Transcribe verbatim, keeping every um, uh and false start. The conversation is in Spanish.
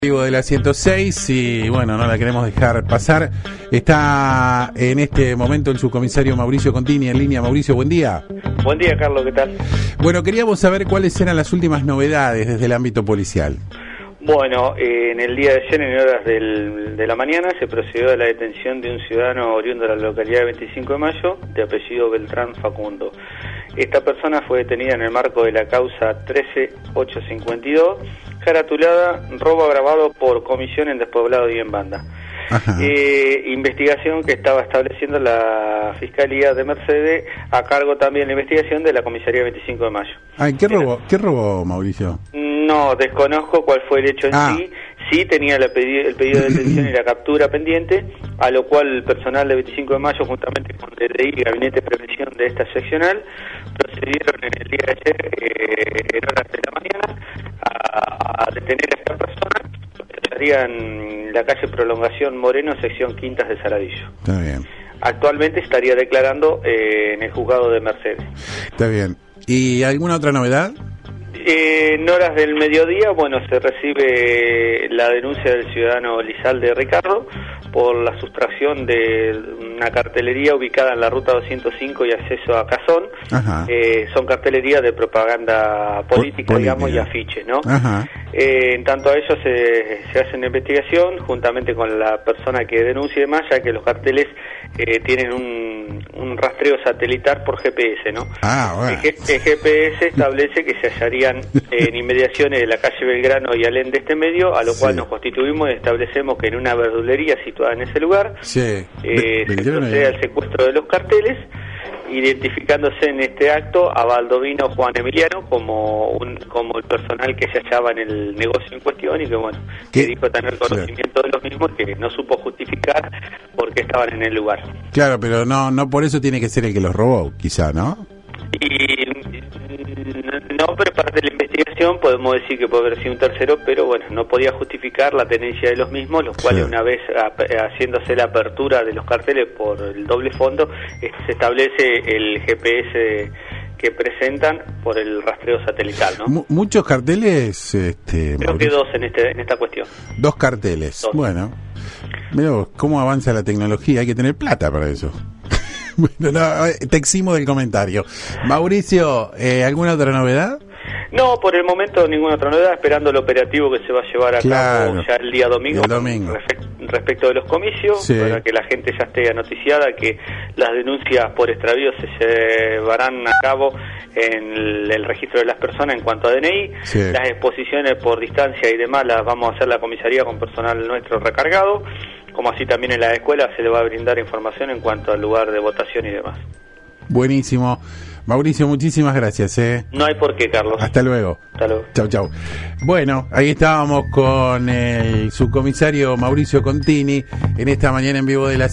Vivo de la ciento seis y bueno, no la queremos dejar pasar. Está en este momento el subcomisario Mauricio Contini en línea. Mauricio, buen día. Buen día, Carlos, ¿qué tal? Bueno, queríamos saber cuáles eran las últimas novedades desde el ámbito policial. Bueno, eh, en el día de ayer, en horas del, de la mañana, se procedió a la detención de un ciudadano oriundo de la localidad de veinticinco de mayo, de apellido Beltrán Facundo. Esta persona fue detenida en el marco de la causa trece ochocientos cincuenta y dos, caratulada robo agravado por comisión en despoblado y en banda. Eh, investigación que estaba estableciendo la Fiscalía de Mercedes, a cargo también la investigación de la Comisaría veinticinco de mayo. Ay, ¿qué robó, ¿qué robó, Mauricio? No, desconozco cuál fue el hecho en ah. sí. Sí tenía el pedido, el pedido de detención y la captura pendiente, a lo cual el personal de veinticinco de mayo, juntamente con D D I, Gabinete de Prevención de esta seccional, procedieron en el día de ayer, eh, en horas de la mañana, a, a detener a esta persona, que estaría en la calle Prolongación Moreno, sección Quintas de Saladillo. Está bien. Actualmente estaría declarando eh, en el juzgado de Mercedes. Está bien. ¿Y alguna otra novedad? Eh, en horas del mediodía, bueno, se recibe la denuncia del ciudadano Lizalde Ricardo por la sustracción de una cartelería ubicada en la ruta doscientos cinco y acceso a Cazón. Eh, son cartelerías de propaganda política, política. digamos, y afiches, ¿no? Eh, en tanto a ello se, se hace una investigación juntamente con la persona que denuncia y demás, ya que los carteles eh, tienen un, un rastreo satelital por G P S, ¿no? Ah, bueno. El, el G P S establece que se hallarían en inmediaciones de la calle Belgrano y Alén de este medio, a lo cual sí. nos constituimos y establecemos que en una verdulería situada en ese lugar sí. eh, se procede al secuestro de los carteles, identificándose en este acto a Baldovino Juan Emiliano como un, como el personal que se hallaba en el negocio en cuestión y que bueno, ¿Qué? que dijo tener conocimiento sí. de los mismos, que no supo justificar por qué estaban en el lugar. Claro, pero no no por eso tiene que ser el que los robó, quizá, ¿no? Y no, pero parte de la investigación podemos decir que puede haber sido un tercero, pero bueno, no podía justificar la tenencia de los mismos, los cuales sí. una vez a, haciéndose la apertura de los carteles por el doble fondo, este, se establece el G P S que presentan por el rastreo satelital, ¿no? M- muchos carteles, este, creo Mauricio. que dos en este en esta cuestión. Dos carteles. Dos. Bueno, veo cómo avanza la tecnología, hay que tener plata para eso. Bueno, no, te eximo del comentario. Mauricio, ¿eh, ¿alguna otra novedad? No, por el momento ninguna otra novedad, esperando el operativo que se va a llevar a claro. cabo ya el día domingo, el domingo. Respe- respecto de los comicios, sí. para que la gente ya esté anoticiada que las denuncias por extravío se llevarán a cabo en el, el registro de las personas en cuanto a D N I, sí. las exposiciones por distancia y demás las vamos a hacer la comisaría con personal nuestro recargado, como así también en la escuela se le va a brindar información en cuanto al lugar de votación y demás. Buenísimo. Mauricio, muchísimas gracias. ¿eh? No hay por qué, Carlos. Hasta luego. Hasta luego. Chau, chau. Bueno, ahí estábamos con el subcomisario Mauricio Contini en esta mañana en vivo de la